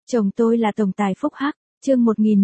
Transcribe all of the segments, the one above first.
Chồng tôi là tổng tài phúc hắc, chương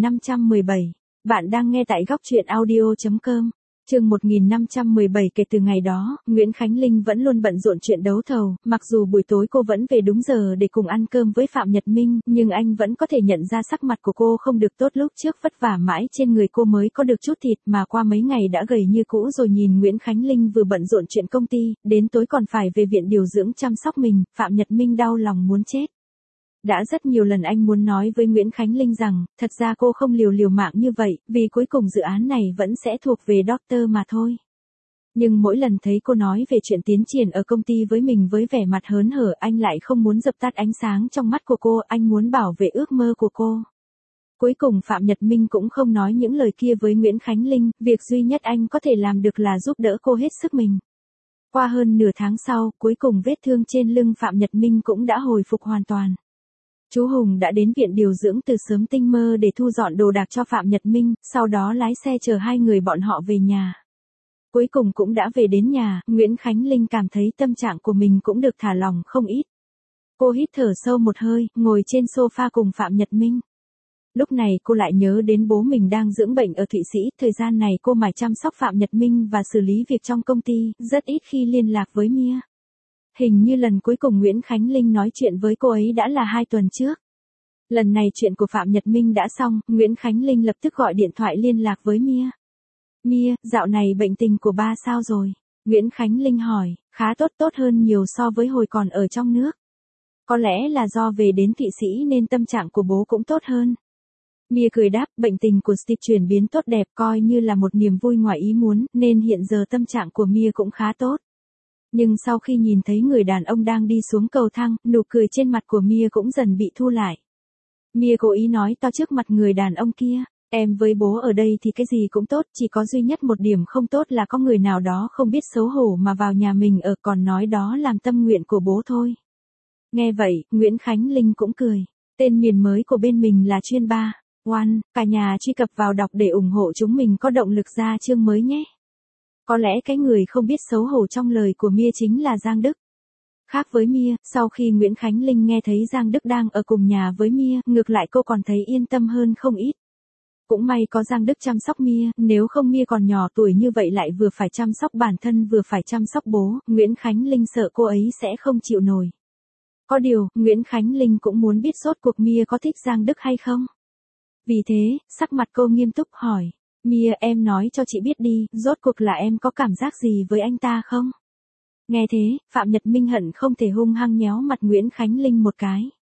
1517. Bạn đang nghe tại góc truyện audio.com. Chương 1517. Kể từ ngày đó, Nguyễn Khánh Linh vẫn luôn bận rộn chuyện đấu thầu, mặc dù buổi tối cô vẫn về đúng giờ để cùng ăn cơm với Phạm Nhật Minh, nhưng anh vẫn có thể nhận ra sắc mặt của cô không được tốt, lúc trước vất vả mãi trên người cô mới có được chút thịt mà qua mấy ngày đã gầy như cũ rồi. Nhìn Nguyễn Khánh Linh vừa bận rộn chuyện công ty, đến tối còn phải về viện điều dưỡng chăm sóc mình, Phạm Nhật Minh đau lòng muốn chết. Đã rất nhiều lần anh muốn nói với Nguyễn Khánh Linh rằng, thật ra cô không liều mạng như vậy, vì cuối cùng dự án này vẫn sẽ thuộc về Doctor mà thôi. Nhưng mỗi lần thấy cô nói về chuyện tiến triển ở công ty với mình với vẻ mặt hớn hở, anh lại không muốn dập tắt ánh sáng trong mắt của cô, anh muốn bảo vệ ước mơ của cô. Cuối cùng Phạm Nhật Minh cũng không nói những lời kia với Nguyễn Khánh Linh, việc duy nhất anh có thể làm được là giúp đỡ cô hết sức mình. Qua hơn nửa tháng sau, cuối cùng vết thương trên lưng Phạm Nhật Minh cũng đã hồi phục hoàn toàn. Chú Hùng đã đến viện điều dưỡng từ sớm tinh mơ để thu dọn đồ đạc cho Phạm Nhật Minh, sau đó lái xe chở hai người bọn họ về nhà. Cuối cùng cũng đã về đến nhà, Nguyễn Khánh Linh cảm thấy tâm trạng của mình cũng được thả lỏng không ít. Cô hít thở sâu một hơi, ngồi trên sofa cùng Phạm Nhật Minh. Lúc này cô lại nhớ đến bố mình đang dưỡng bệnh ở Thụy Sĩ, thời gian này cô mải chăm sóc Phạm Nhật Minh và xử lý việc trong công ty, rất ít khi liên lạc với Mia. Hình như lần cuối cùng Nguyễn Khánh Linh nói chuyện với cô ấy đã là 2 tuần trước. Lần này chuyện của Phạm Nhật Minh đã xong, Nguyễn Khánh Linh lập tức gọi điện thoại liên lạc với Mia. Mia, dạo này bệnh tình của ba sao rồi? Nguyễn Khánh Linh hỏi, khá tốt hơn nhiều so với hồi còn ở trong nước. Có lẽ là do về đến Thụy Sĩ nên tâm trạng của bố cũng tốt hơn. Mia cười đáp, bệnh tình của Steve chuyển biến tốt đẹp, coi như là một niềm vui ngoài ý muốn, nên hiện giờ tâm trạng của Mia cũng khá tốt. Nhưng sau khi nhìn thấy người đàn ông đang đi xuống cầu thang, nụ cười trên mặt của Mia cũng dần bị thu lại. Mia cố ý nói to trước mặt người đàn ông kia, em với bố ở đây thì cái gì cũng tốt, chỉ có duy nhất một điểm không tốt là có người nào đó không biết xấu hổ mà vào nhà mình ở, còn nói đó làm tâm nguyện của bố thôi. Nghe vậy, Nguyễn Khánh Linh cũng cười. Tên miền mới của bên mình là Chuyên 3. One, cả nhà truy cập vào đọc để ủng hộ chúng mình có động lực ra chương mới nhé. Có lẽ cái người không biết xấu hổ trong lời của Mia chính là Giang Đức. Khác với Mia, sau khi Nguyễn Khánh Linh nghe thấy Giang Đức đang ở cùng nhà với Mia, ngược lại cô còn thấy yên tâm hơn không ít. Cũng may có Giang Đức chăm sóc Mia, nếu không Mia còn nhỏ tuổi như vậy lại vừa phải chăm sóc bản thân vừa phải chăm sóc bố, Nguyễn Khánh Linh sợ cô ấy sẽ không chịu nổi. Có điều, Nguyễn Khánh Linh cũng muốn biết rốt cuộc Mia có thích Giang Đức hay không. Vì thế, sắc mặt cô nghiêm túc hỏi. Mia, em nói cho chị biết đi, rốt cuộc là em có cảm giác gì với anh ta không? Nghe thế, Phạm Nhật Minh hận không thể hung hăng nhéo mặt Nguyễn Khánh Linh một cái.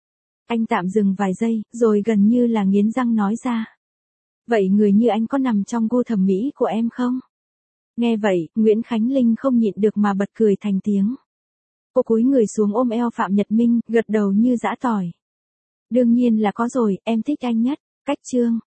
Anh tạm dừng vài giây, rồi gần như là nghiến răng nói ra. Vậy người như anh có nằm trong gu thẩm mỹ của em không? Nghe vậy, Nguyễn Khánh Linh không nhịn được mà bật cười thành tiếng. Cô cúi người xuống ôm eo Phạm Nhật Minh, gật đầu như giã tỏi. Đương nhiên là có rồi, em thích anh nhất. Cách chương